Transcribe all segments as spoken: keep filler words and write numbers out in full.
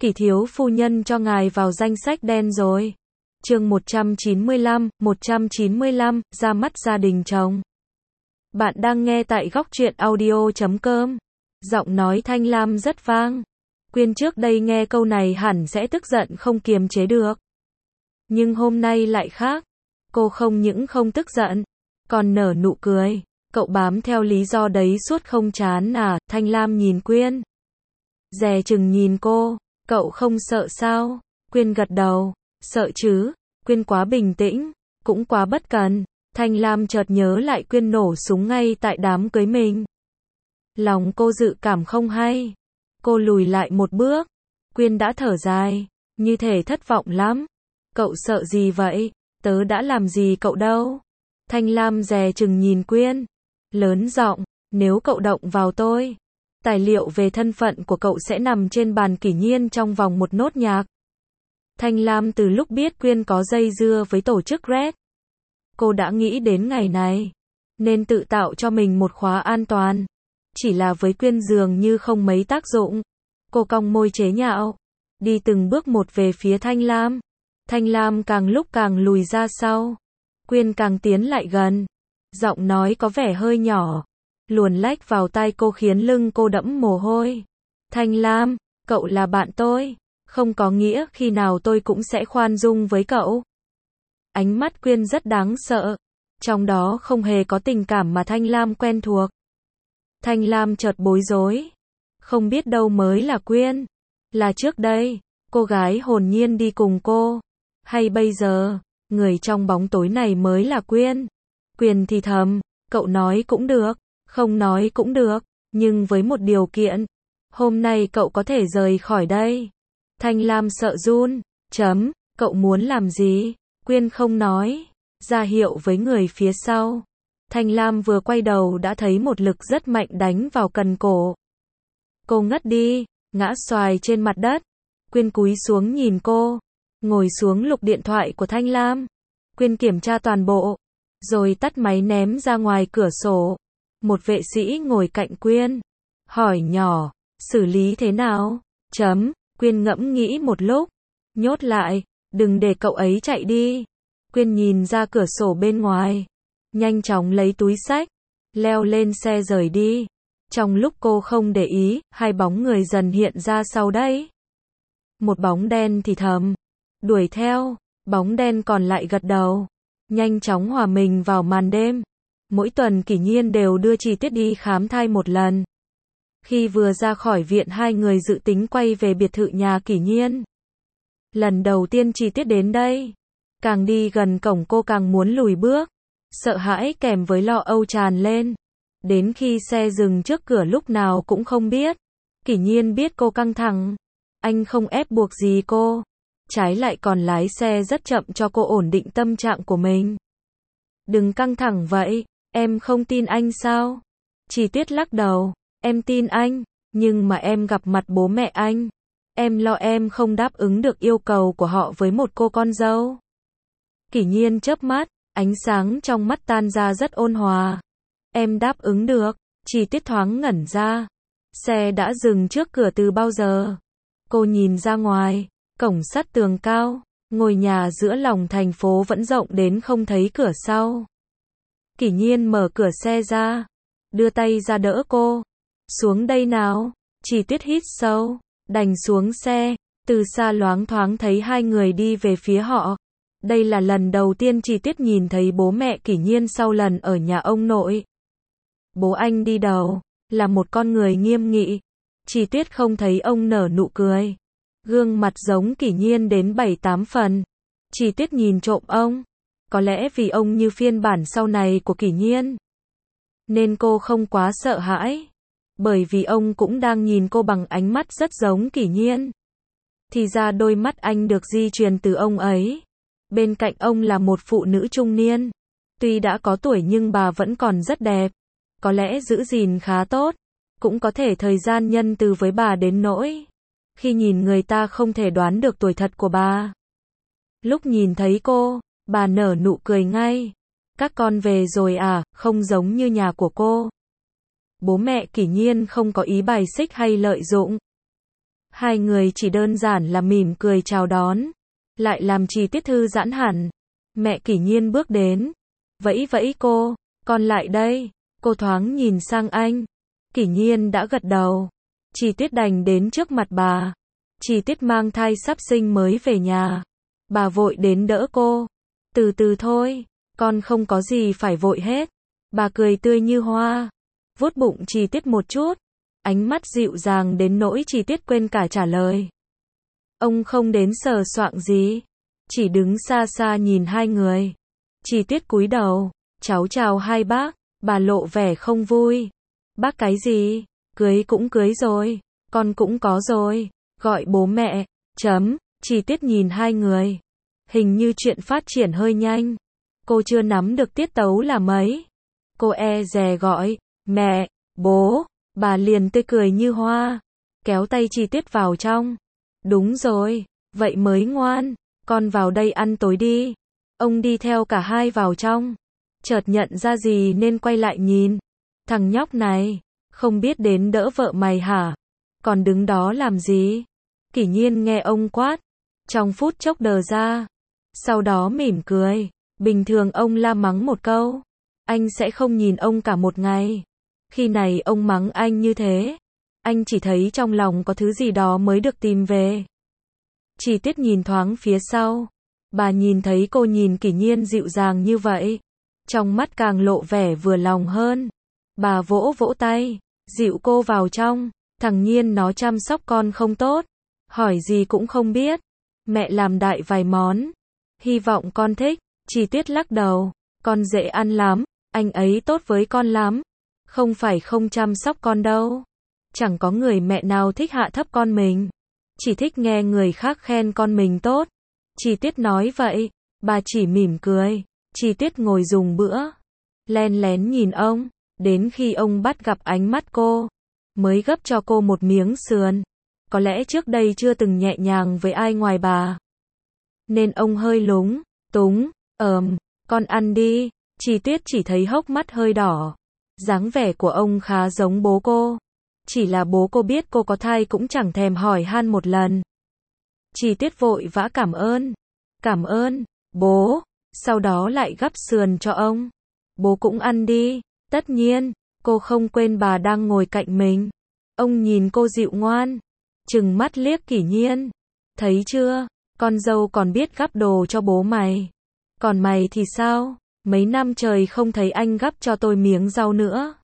Kỷ thiếu phu nhân cho ngài vào danh sách đen rồi. Chương một trăm chín mươi lăm, một trăm chín mươi lăm, ra mắt gia đình chồng. Bạn đang nghe tại góc truyện audio chấm com. Giọng nói Thanh Lam rất vang. Quyên trước đây nghe câu này hẳn sẽ tức giận không kiềm chế được. Nhưng hôm nay lại khác. Cô không những không tức giận, còn nở nụ cười. Cậu bám theo lý do đấy suốt không chán à? Thanh Lam nhìn Quyên. Dè chừng nhìn cô. Cậu không sợ sao? Quyên gật đầu. Sợ chứ. Quyên quá bình tĩnh, cũng quá bất cần. Thanh Lam chợt nhớ lại Quyên nổ súng ngay tại đám cưới mình. Lòng cô dự cảm không hay. Cô lùi lại một bước. Quyên đã thở dài, như thể thất vọng lắm. Cậu sợ gì vậy? Tớ đã làm gì cậu đâu. Thanh Lam dè chừng nhìn Quyên. Lớn giọng, nếu cậu động vào tôi, tài liệu về thân phận của cậu sẽ nằm trên bàn Kỷ Nhiên trong vòng một nốt nhạc. Thanh Lam từ lúc biết Quyên có dây dưa với tổ chức Red, cô đã nghĩ đến ngày này, nên tự tạo cho mình một khóa an toàn. Chỉ là với Quyên dường như không mấy tác dụng. Cô cong môi chế nhạo, đi từng bước một về phía Thanh Lam. Thanh Lam càng lúc càng lùi ra sau. Quyên càng tiến lại gần. Giọng nói có vẻ hơi nhỏ, luồn lách vào tai cô khiến lưng cô đẫm mồ hôi. Thanh Lam, cậu là bạn tôi, không có nghĩa khi nào tôi cũng sẽ khoan dung với cậu. Ánh mắt Quyên rất đáng sợ, trong đó không hề có tình cảm mà Thanh Lam quen thuộc. Thanh Lam chợt bối rối, không biết đâu mới là Quyên. Là trước đây, cô gái hồn nhiên đi cùng cô, hay bây giờ, người trong bóng tối này mới là Quyên. Quyên thì thầm, cậu nói cũng được, không nói cũng được, nhưng với một điều kiện, hôm nay cậu có thể rời khỏi đây. Thanh Lam sợ run, chấm, cậu muốn làm gì? Quyên không nói, ra hiệu với người phía sau. Thanh Lam vừa quay đầu đã thấy một lực rất mạnh đánh vào cần cổ. Cô ngất đi, ngã xoài trên mặt đất. Quyên cúi xuống nhìn cô, ngồi xuống lục điện thoại của Thanh Lam. Quyên kiểm tra toàn bộ, rồi tắt máy ném ra ngoài cửa sổ. Một vệ sĩ ngồi cạnh Quyên, hỏi nhỏ, xử lý thế nào? Chấm, Quyên ngẫm nghĩ một lúc, nhốt lại, đừng để cậu ấy chạy đi. Quyên nhìn ra cửa sổ bên ngoài, nhanh chóng lấy túi xách, leo lên xe rời đi. Trong lúc cô không để ý, hai bóng người dần hiện ra sau đấy. Một bóng đen thì thầm, đuổi theo, bóng đen còn lại gật đầu, nhanh chóng hòa mình vào màn đêm. Mỗi tuần Kỷ Nhiên đều đưa Chi Tiết đi khám thai một lần. Khi vừa ra khỏi viện hai người dự tính quay về biệt thự nhà Kỷ Nhiên. Lần đầu tiên Chi Tiết đến đây, càng đi gần cổng cô càng muốn lùi bước, sợ hãi kèm với lo âu tràn lên. Đến khi xe dừng trước cửa lúc nào cũng không biết. Kỷ Nhiên biết cô căng thẳng, anh không ép buộc gì cô, trái lại còn lái xe rất chậm cho cô ổn định tâm trạng của mình. Đừng căng thẳng vậy, em không tin anh sao? Chi Tiết lắc đầu, em tin anh, nhưng mà em gặp mặt bố mẹ anh, em lo em không đáp ứng được yêu cầu của họ với một cô con dâu. Kỷ Nhiên chớp mắt, ánh sáng trong mắt tan ra rất ôn hòa. Em đáp ứng được. Chi Tiết thoáng ngẩn ra. Xe đã dừng trước cửa từ bao giờ? Cô nhìn ra ngoài, cổng sắt tường cao, ngôi nhà giữa lòng thành phố vẫn rộng đến không thấy cửa sau. Kỷ Nhiên mở cửa xe ra, đưa tay ra đỡ cô. Xuống đây nào. Chi Tiết hít sâu, đành xuống xe. Từ xa loáng thoáng thấy hai người đi về phía họ. Đây là lần đầu tiên Chi Tiết nhìn thấy bố mẹ Kỷ Nhiên sau lần ở nhà ông nội. Bố anh đi đầu, là một con người nghiêm nghị. Chi Tiết không thấy ông nở nụ cười. Gương mặt giống Kỷ Nhiên đến bảy tám phần. Chi Tiết nhìn trộm ông. Có lẽ vì ông như phiên bản sau này của Kỷ Nhiên, nên cô không quá sợ hãi. Bởi vì ông cũng đang nhìn cô bằng ánh mắt rất giống Kỷ Nhiên. Thì ra đôi mắt anh được di truyền từ ông ấy. Bên cạnh ông là một phụ nữ trung niên. Tuy đã có tuổi nhưng bà vẫn còn rất đẹp. Có lẽ giữ gìn khá tốt. Cũng có thể thời gian nhân từ với bà đến nỗi khi nhìn người ta không thể đoán được tuổi thật của bà. Lúc nhìn thấy cô, bà nở nụ cười ngay. Các con về rồi à? Không giống như nhà của cô. Bố mẹ Kỷ Nhiên không có ý bài xích hay lợi dụng. Hai người chỉ đơn giản là mỉm cười chào đón, lại làm Chi Tiết thư giãn hẳn. Mẹ Kỷ Nhiên bước đến, vẫy vẫy cô, con lại đây. Cô thoáng nhìn sang anh. Kỷ Nhiên đã gật đầu. Chi Tiết đành đến trước mặt bà. Chi Tiết mang thai sắp sinh mới về nhà. Bà vội đến đỡ cô. Từ từ thôi, con không có gì phải vội hết. Bà cười tươi như hoa, vuốt bụng Chi Tiết một chút, ánh mắt dịu dàng đến nỗi Chi Tiết quên cả trả lời. Ông không đến sờ soạng gì, chỉ đứng xa xa nhìn hai người. Chi Tiết cúi đầu, cháu chào hai bác. Bà lộ vẻ không vui. Bác cái gì? Cưới cũng cưới rồi, con cũng có rồi, gọi bố mẹ. Chấm. Chi Tiết nhìn hai người. Hình như chuyện phát triển hơi nhanh. Cô chưa nắm được tiết tấu là mấy. Cô e dè gọi, mẹ, bố. Bà liền tươi cười như hoa, kéo tay Chi Tiết vào trong. Đúng rồi, vậy mới ngoan, con vào đây ăn tối đi. Ông đi theo cả hai vào trong. Chợt nhận ra gì nên quay lại nhìn. Thằng nhóc này, không biết đến đỡ vợ mày hả? Còn đứng đó làm gì? Kỷ Nhiên nghe ông quát, trong phút chốc đờ ra. Sau đó mỉm cười. Bình thường ông la mắng một câu, anh sẽ không nhìn ông cả một ngày. Khi này ông mắng anh như thế, anh chỉ thấy trong lòng có thứ gì đó mới được tìm về. Chi Tiết nhìn thoáng phía sau. Bà nhìn thấy cô nhìn Kỷ Nhiên dịu dàng như vậy, trong mắt càng lộ vẻ vừa lòng hơn. Bà vỗ vỗ tay, dịu cô vào trong. Thằng Nhiên nó chăm sóc con không tốt, hỏi gì cũng không biết. Mẹ làm đại vài món, hy vọng con thích. Chi Tiết lắc đầu, con dễ ăn lắm, anh ấy tốt với con lắm. Không phải không chăm sóc con đâu. Chẳng có người mẹ nào thích hạ thấp con mình, chỉ thích nghe người khác khen con mình tốt. Chi Tiết nói vậy, bà chỉ mỉm cười. Chi Tiết ngồi dùng bữa, len lén nhìn ông, đến khi ông bắt gặp ánh mắt cô, mới gấp cho cô một miếng sườn. Có lẽ trước đây chưa từng nhẹ nhàng với ai ngoài bà, nên ông hơi lúng túng. Ờm, con ăn đi. Chi Tiết chỉ thấy hốc mắt hơi đỏ. Dáng vẻ của ông khá giống bố cô. Chỉ là bố cô biết cô có thai cũng chẳng thèm hỏi han một lần. Chi Tiết vội vã cảm ơn. Cảm ơn, bố. Sau đó lại gắp sườn cho ông. Bố cũng ăn đi. Tất nhiên, cô không quên bà đang ngồi cạnh mình. Ông nhìn cô dịu ngoan, trừng mắt liếc Kỷ Nhiên. Thấy chưa, con dâu còn biết gắp đồ cho bố mày. Còn mày thì sao? Mấy năm trời không thấy anh gắp cho tôi miếng rau nữa.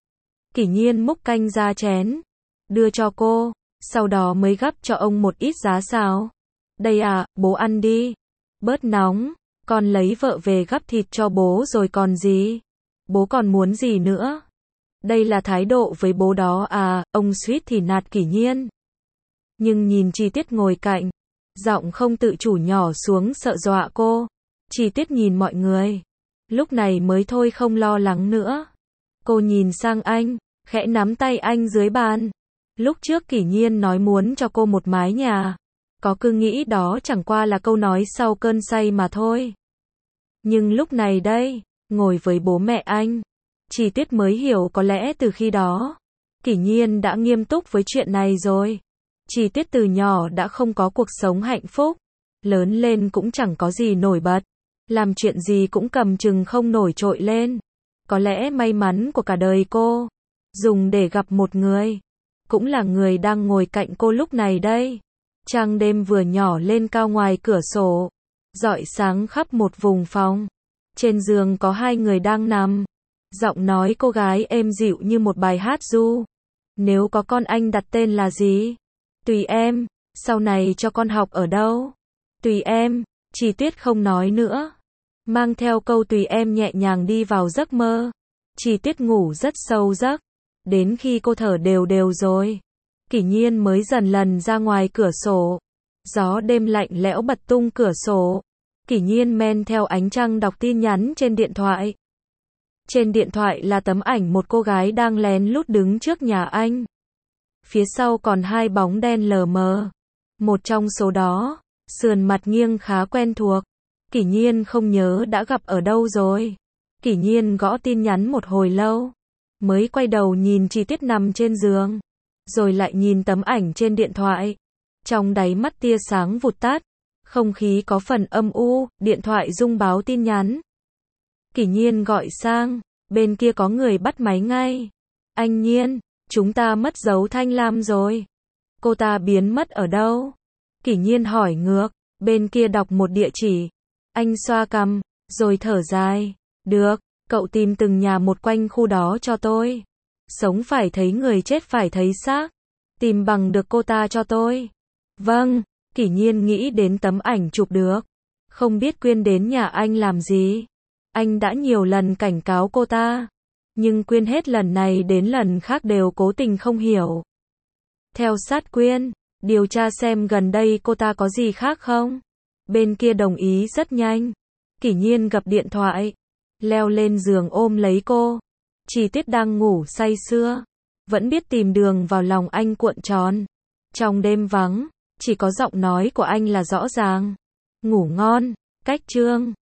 Kỷ Nhiên múc canh ra chén, đưa cho cô, sau đó mới gắp cho ông một ít giá xào. Đây à, bố ăn đi. Bớt nóng, con lấy vợ về gắp thịt cho bố rồi còn gì. Bố còn muốn gì nữa? Đây là thái độ với bố đó à, ông suýt thì nạt Kỷ Nhiên. Nhưng nhìn Chi Tiết ngồi cạnh, giọng không tự chủ nhỏ xuống sợ dọa cô. Chi Tiết nhìn mọi người, lúc này mới thôi không lo lắng nữa. Cô nhìn sang anh, khẽ nắm tay anh dưới bàn. Lúc trước Kỷ Nhiên nói muốn cho cô một mái nhà, có cứ nghĩ đó chẳng qua là câu nói sau cơn say mà thôi. Nhưng lúc này đây, ngồi với bố mẹ anh, Chi Tiết mới hiểu có lẽ từ khi đó, Kỷ Nhiên đã nghiêm túc với chuyện này rồi. Chi Tiết từ nhỏ đã không có cuộc sống hạnh phúc, lớn lên cũng chẳng có gì nổi bật, làm chuyện gì cũng cầm chừng không nổi trội lên. Có lẽ may mắn của cả đời cô, dùng để gặp một người, cũng là người đang ngồi cạnh cô lúc này đây. Trăng đêm vừa nhỏ lên cao ngoài cửa sổ, rọi sáng khắp một vùng phòng. Trên giường có hai người đang nằm. Giọng nói cô gái êm dịu như một bài hát ru. Nếu có con anh đặt tên là gì? Tùy em. Sau này cho con học ở đâu? Tùy em. Chi Tiết không nói nữa, mang theo câu tùy em nhẹ nhàng đi vào giấc mơ. Chi Tiết ngủ rất sâu giấc, đến khi cô thở đều đều rồi, Kỷ Nhiên mới dần lần ra ngoài cửa sổ. Gió đêm lạnh lẽo bật tung cửa sổ. Kỷ Nhiên men theo ánh trăng đọc tin nhắn trên điện thoại. Trên điện thoại là tấm ảnh một cô gái đang lén lút đứng trước nhà anh. Phía sau còn hai bóng đen lờ mờ. Một trong số đó, sườn mặt nghiêng khá quen thuộc. Kỷ Nhiên không nhớ đã gặp ở đâu rồi. Kỷ Nhiên gõ tin nhắn một hồi lâu, mới quay đầu nhìn Chi Tiết nằm trên giường, rồi lại nhìn tấm ảnh trên điện thoại. Trong đáy mắt tia sáng vụt tắt, không khí có phần âm u, điện thoại rung báo tin nhắn. Kỷ Nhiên gọi sang, bên kia có người bắt máy ngay. Anh Nhiên, chúng ta mất dấu Thanh Lam rồi. Cô ta biến mất ở đâu? Kỷ Nhiên hỏi ngược, bên kia đọc một địa chỉ. Anh xoa cằm, rồi thở dài. Được, cậu tìm từng nhà một quanh khu đó cho tôi. Sống phải thấy người, chết phải thấy xác. Tìm bằng được cô ta cho tôi. Vâng, Kỷ Nhiên nghĩ đến tấm ảnh chụp được. Không biết Quyên đến nhà anh làm gì. Anh đã nhiều lần cảnh cáo cô ta. Nhưng Quyên hết lần này đến lần khác đều cố tình không hiểu. Theo sát Quyên, điều tra xem gần đây cô ta có gì khác không. Bên kia đồng ý rất nhanh. Kỷ Nhiên gập điện thoại, leo lên giường ôm lấy cô. Chi Tiết đang ngủ say sưa, vẫn biết tìm đường vào lòng anh cuộn tròn. Trong đêm vắng, chỉ có giọng nói của anh là rõ ràng. Ngủ ngon, cách chương.